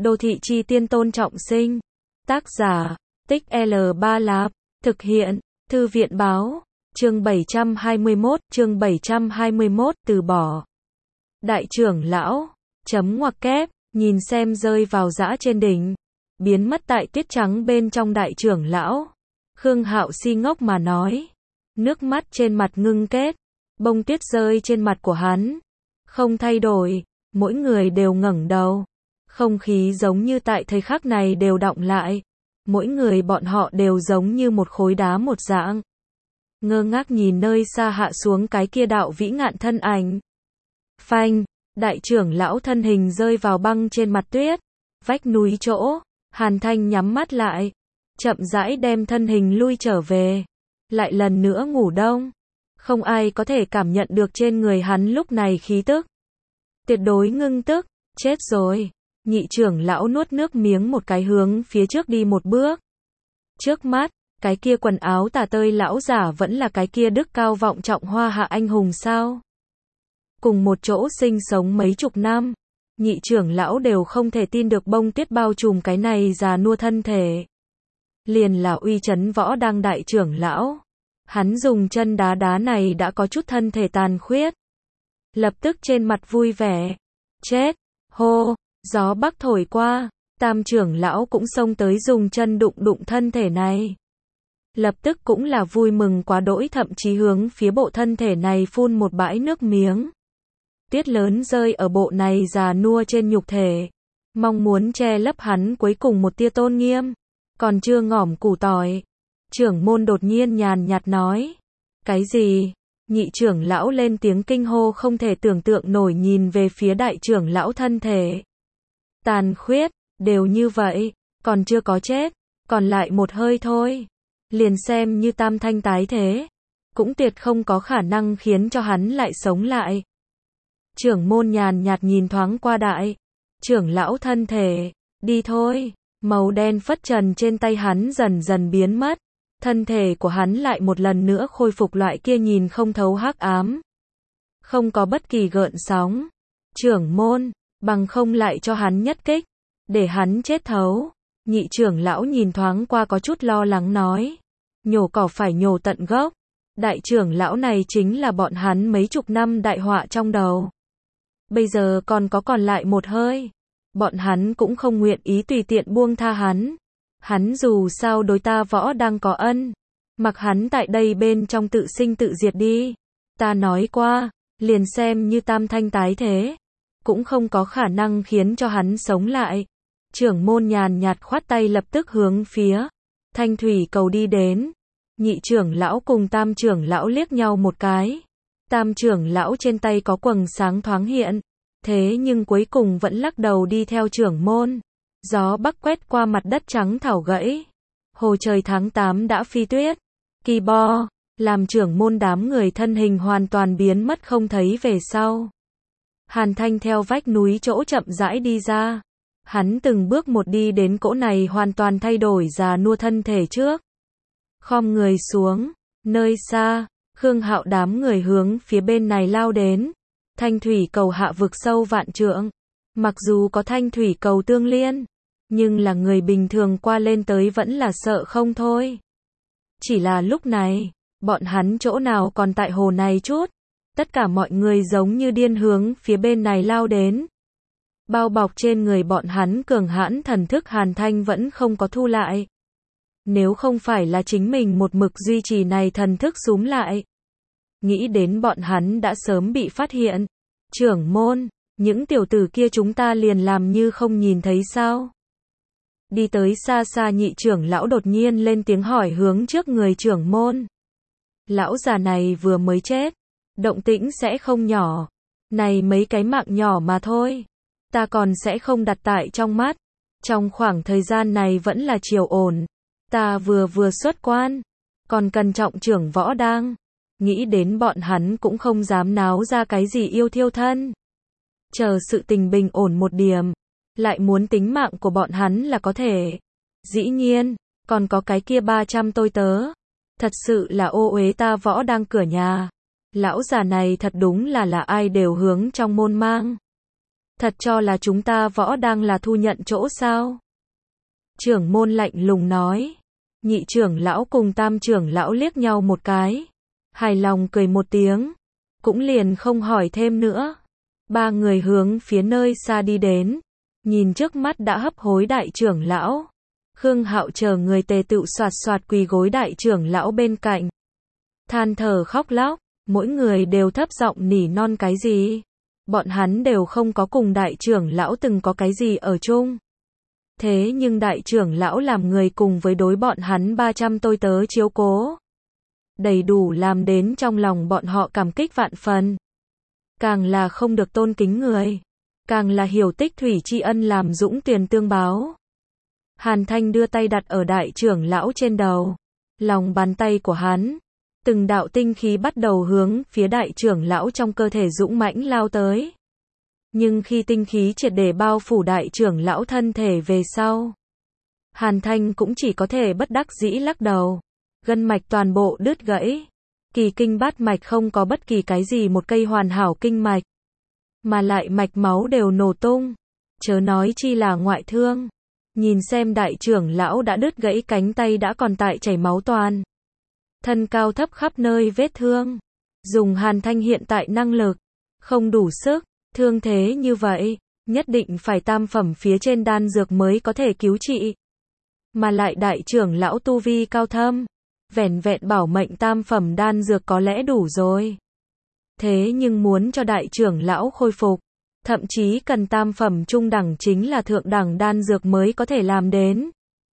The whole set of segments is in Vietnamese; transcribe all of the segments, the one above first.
Đô thị chi tiên Tôn Trọng Sinh. Tác giả, Tích L3 Lạp. Thực hiện, Thư viện báo. Chương 721, từ bỏ. Đại trưởng lão, chấm ngoặc kép, nhìn xem rơi vào dã trên đỉnh, biến mất tại tuyết trắng bên trong đại trưởng lão. Khương Hạo si ngốc mà nói. Nước mắt trên mặt ngưng kết, bông tuyết rơi trên mặt của hắn. Không thay đổi, mỗi người đều ngẩng đầu. Không khí giống như tại thời khắc này đều đọng lại. Mỗi người bọn họ đều giống như một khối đá một dạng. Ngơ ngác nhìn nơi xa hạ xuống cái kia đạo vĩ ngạn thân ảnh. Phanh, đại trưởng lão thân hình rơi vào băng trên mặt tuyết. Vách núi chỗ, Hàn Thanh nhắm mắt lại, chậm rãi đem thân hình lui trở về. Lại lần nữa ngủ đông. Không ai có thể cảm nhận được trên người hắn lúc này khí tức. Tuyệt đối ngưng tức, chết rồi. Nhị trưởng lão nuốt nước miếng một cái hướng phía trước đi một bước. Trước mắt, cái kia quần áo tả tơi lão giả vẫn là cái kia đức cao vọng trọng Hoa Hạ anh hùng sao? Cùng một chỗ sinh sống mấy chục năm, nhị trưởng lão đều không thể tin được bông tuyết bao trùm cái này già nua thân thể. Liền là uy chấn võ đang đại trưởng lão. Hắn dùng chân đá đá này đã có chút thân thể tàn khuyết. Lập tức trên mặt vui vẻ. Chết, hô, gió bắc thổi qua, tam trưởng lão cũng xông tới dùng chân đụng đụng thân thể này. Lập tức cũng là vui mừng quá đỗi, thậm chí hướng phía bộ thân thể này phun một bãi nước miếng. Tuyết lớn rơi ở bộ này già nua trên nhục thể. Mong muốn che lấp hắn cuối cùng một tia tôn nghiêm. Còn chưa ngỏm củ tỏi. Trưởng môn đột nhiên nhàn nhạt nói. Cái gì? Nhị trưởng lão lên tiếng kinh hô, không thể tưởng tượng nổi nhìn về phía đại trưởng lão thân thể. Tàn khuyết, đều như vậy, còn chưa có chết, còn lại một hơi thôi. Liền xem như tam thanh tái thế, cũng tuyệt không có khả năng khiến cho hắn lại sống lại. Trưởng môn nhàn nhạt nhìn thoáng qua đại trưởng lão thân thể, đi thôi. Màu đen phất trần trên tay hắn dần dần biến mất. Thân thể của hắn lại một lần nữa khôi phục loại kia nhìn không thấu hắc ám. Không có bất kỳ gợn sóng. Trưởng môn, bằng không lại cho hắn nhất kích, để hắn chết thấu. Nhị trưởng lão nhìn thoáng qua có chút lo lắng nói. Nhổ cỏ phải nhổ tận gốc. Đại trưởng lão này chính là bọn hắn mấy chục năm đại họa trong đầu. Bây giờ còn lại một hơi. Bọn hắn cũng không nguyện ý tùy tiện buông tha hắn. Hắn dù sao đối ta võ đang có ân. Mặc hắn tại đây bên trong tự sinh tự diệt đi. Ta nói qua, liền xem như tam thanh tái thế, cũng không có khả năng khiến cho hắn sống lại. Trưởng môn nhàn nhạt khoát tay lập tức hướng phía Thanh Thủy cầu đi đến. Nhị trưởng lão cùng tam trưởng lão liếc nhau một cái. Tam trưởng lão trên tay có quầng sáng thoáng hiện. Thế nhưng cuối cùng vẫn lắc đầu đi theo trưởng môn. Gió bắc quét qua mặt đất trắng thảo gãy. Hồ trời tháng 8 đã phi tuyết. Kỳ bo, làm trưởng môn đám người thân hình hoàn toàn biến mất không thấy về sau. Hàn Thanh theo vách núi chỗ chậm rãi đi ra. Hắn từng bước một đi đến cỗ này hoàn toàn thay đổi già nua thân thể trước. Khom người xuống, nơi xa, Khương Hạo đám người hướng phía bên này lao đến. Thanh thủy cầu hạ vực sâu vạn trượng. Mặc dù có thanh thủy cầu tương liên, nhưng là người bình thường qua lên tới vẫn là sợ không thôi. Chỉ là lúc này, bọn hắn chỗ nào còn tại hồ này chút. Tất cả mọi người giống như điên hướng phía bên này lao đến. Bao bọc trên người bọn hắn cường hãn thần thức Hàn Thanh vẫn không có thu lại. Nếu không phải là chính mình một mực duy trì này thần thức súm lại, nghĩ đến bọn hắn đã sớm bị phát hiện. Trưởng môn, những tiểu tử kia chúng ta liền làm như không nhìn thấy sao? Đi tới xa xa nhị trưởng lão đột nhiên lên tiếng hỏi hướng trước người trưởng môn. Lão già này vừa mới chết, động tĩnh sẽ không nhỏ. Này mấy cái mạng nhỏ mà thôi, ta còn sẽ không đặt tại trong mắt. Trong khoảng thời gian này vẫn là chiều ổn. Ta vừa xuất quan, còn cần trọng trưởng võ đang. Nghĩ đến bọn hắn cũng không dám náo ra cái gì yêu thiêu thân. Chờ sự tình bình ổn một điểm, lại muốn tính mạng của bọn hắn là có thể. Dĩ nhiên, còn có cái kia 300 tôi tớ. Thật sự là ô uế ta võ đang cửa nhà. Lão già này thật đúng là ai đều hướng trong môn mang. Thật cho là chúng ta võ đang là thu nhận chỗ sao? Trưởng môn lạnh lùng nói. Nhị trưởng lão cùng tam trưởng lão liếc nhau một cái. Hài lòng cười một tiếng. Cũng liền không hỏi thêm nữa. Ba người hướng phía nơi xa đi đến. Nhìn trước mắt đã hấp hối đại trưởng lão. Khương Hạo chờ người tề tựu soạt soạt quỳ gối đại trưởng lão bên cạnh. Than thở khóc lóc. Mỗi người đều thấp giọng nỉ non cái gì. Bọn hắn đều không có cùng đại trưởng lão từng có cái gì ở chung. Thế nhưng đại trưởng lão làm người cùng với đối bọn hắn 300 tôi tớ chiếu cố. Đầy đủ làm đến trong lòng bọn họ cảm kích vạn phần. Càng là không được tôn kính người. Càng là hiểu tích thủy tri ân làm dũng tuyền tương báo. Hàn Thanh đưa tay đặt ở đại trưởng lão trên đầu. Lòng bàn tay của hắn. Từng đạo tinh khí bắt đầu hướng phía đại trưởng lão trong cơ thể dũng mãnh lao tới. Nhưng khi tinh khí triệt để bao phủ đại trưởng lão thân thể về sau. Hàn Thanh cũng chỉ có thể bất đắc dĩ lắc đầu. Gân mạch toàn bộ đứt gãy. Kỳ kinh bát mạch không có bất kỳ cái gì một cây hoàn hảo kinh mạch. Mà lại mạch máu đều nổ tung. Chớ nói chi là ngoại thương. Nhìn xem đại trưởng lão đã đứt gãy cánh tay đã còn tại chảy máu toàn. Thân cao thấp khắp nơi vết thương. Dùng Hàn Thanh hiện tại năng lực. Không đủ sức. Thương thế như vậy. Nhất định phải tam phẩm phía trên đan dược mới có thể cứu trị. Mà lại đại trưởng lão tu vi cao thâm. Vẻn vẹn bảo mệnh tam phẩm đan dược có lẽ đủ rồi. Thế nhưng muốn cho đại trưởng lão khôi phục. Thậm chí cần tam phẩm trung đẳng chính là thượng đẳng đan dược mới có thể làm đến.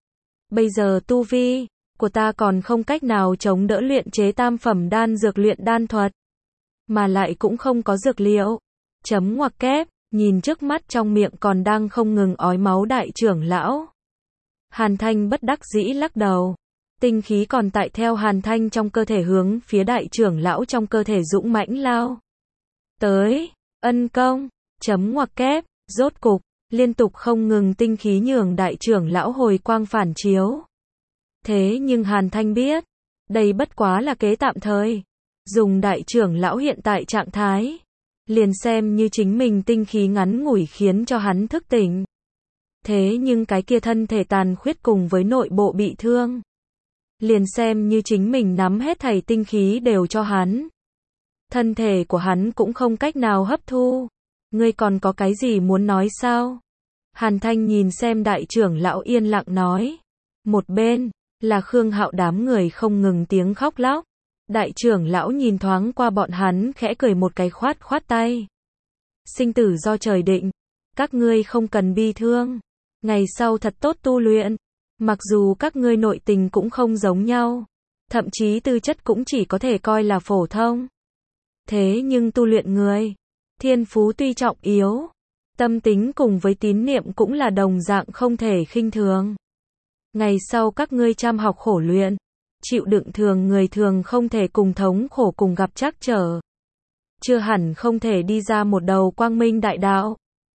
Bây giờ tu vi của ta còn không cách nào chống đỡ luyện chế tam phẩm đan dược luyện đan thuật. Mà lại cũng không có dược liệu. Chấm ngoặc kép, nhìn trước mắt trong miệng còn đang không ngừng ói máu đại trưởng lão. Hàn Thanh bất đắc dĩ lắc đầu. Tinh khí còn tại theo Hàn Thanh trong cơ thể hướng phía đại trưởng lão trong cơ thể dũng mãnh lao. Tới, ân công, chấm ngoặc kép, rốt cục, liên tục không ngừng tinh khí nhường đại trưởng lão hồi quang phản chiếu. Thế nhưng Hàn Thanh biết, đây bất quá là kế tạm thời. Dùng đại trưởng lão hiện tại trạng thái. Liền xem như chính mình tinh khí ngắn ngủi khiến cho hắn thức tỉnh. Thế nhưng cái kia thân thể tàn khuyết cùng với nội bộ bị thương. Liền xem như chính mình nắm hết thảy tinh khí đều cho hắn. Thân thể của hắn cũng không cách nào hấp thu. Ngươi còn có cái gì muốn nói sao? Hàn Thanh nhìn xem đại trưởng lão yên lặng nói. Một bên, là Khương Hạo đám người không ngừng tiếng khóc lóc. Đại trưởng lão nhìn thoáng qua bọn hắn khẽ cười một cái khoát khoát tay. Sinh tử do trời định. Các ngươi không cần bi thương. Ngày sau thật tốt tu luyện. Mặc dù các ngươi nội tình cũng không giống nhau. Thậm chí tư chất cũng chỉ có thể coi là phổ thông. Thế nhưng tu luyện người. Thiên phú tuy trọng yếu. Tâm tính cùng với tín niệm cũng là đồng dạng không thể khinh thường. Ngày sau các ngươi chăm học khổ luyện. Chịu đựng thường người thường không thể cùng thống khổ cùng gặp trắc trở. Chưa hẳn không thể đi ra một đầu quang minh đại đạo.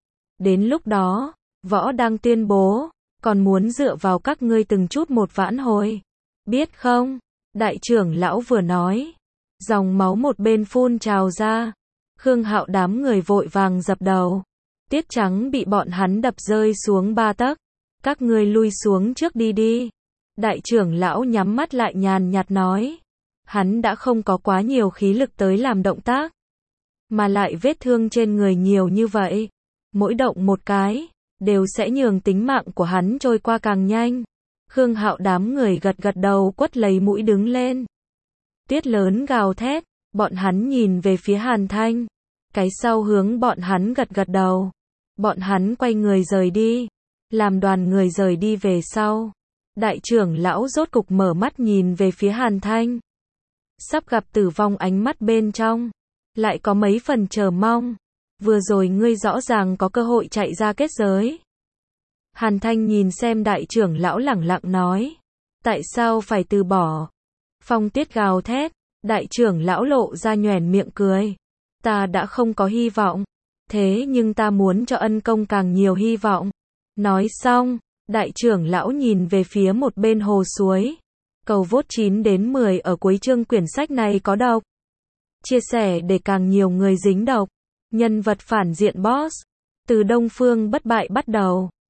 Đến lúc đó, võ đang tuyên bố, còn muốn dựa vào các ngươi từng chút một vãn hồi. Biết không? Đại trưởng lão vừa nói. Dòng máu một bên phun trào ra. Khương Hạo đám người vội vàng dập đầu. Tiết trắng bị bọn hắn đập rơi xuống 3 tấc. Các ngươi lui xuống trước đi đi. Đại trưởng lão nhắm mắt lại nhàn nhạt nói. Hắn đã không có quá nhiều khí lực tới làm động tác. Mà lại vết thương trên người nhiều như vậy. Mỗi động một cái, đều sẽ nhường tính mạng của hắn trôi qua càng nhanh. Khương Hạo đám người gật gật đầu quất lấy mũi đứng lên. Tuyết lớn gào thét, bọn hắn nhìn về phía Hàn Thanh. Cái sau hướng bọn hắn gật gật đầu. Bọn hắn quay người rời đi. Làm đoàn người rời đi về sau. Đại trưởng lão rốt cục mở mắt nhìn về phía Hàn Thanh. Sắp gặp tử vong ánh mắt bên trong. Lại có mấy phần chờ mong. Vừa rồi ngươi rõ ràng có cơ hội chạy ra kết giới. Hàn Thanh nhìn xem đại trưởng lão lẳng lặng nói. Tại sao phải từ bỏ? Phong tuyết gào thét. Đại trưởng lão lộ ra nhoẻn miệng cười. Ta đã không có hy vọng. Thế nhưng ta muốn cho ân công càng nhiều hy vọng. Nói xong, đại trưởng lão nhìn về phía một bên hồ suối. Cầu vote 9 đến 10 ở cuối chương quyển sách này có độc. Chia sẻ để càng nhiều người dính độc. Nhân vật phản diện boss. Từ Đông Phương bất bại bắt đầu.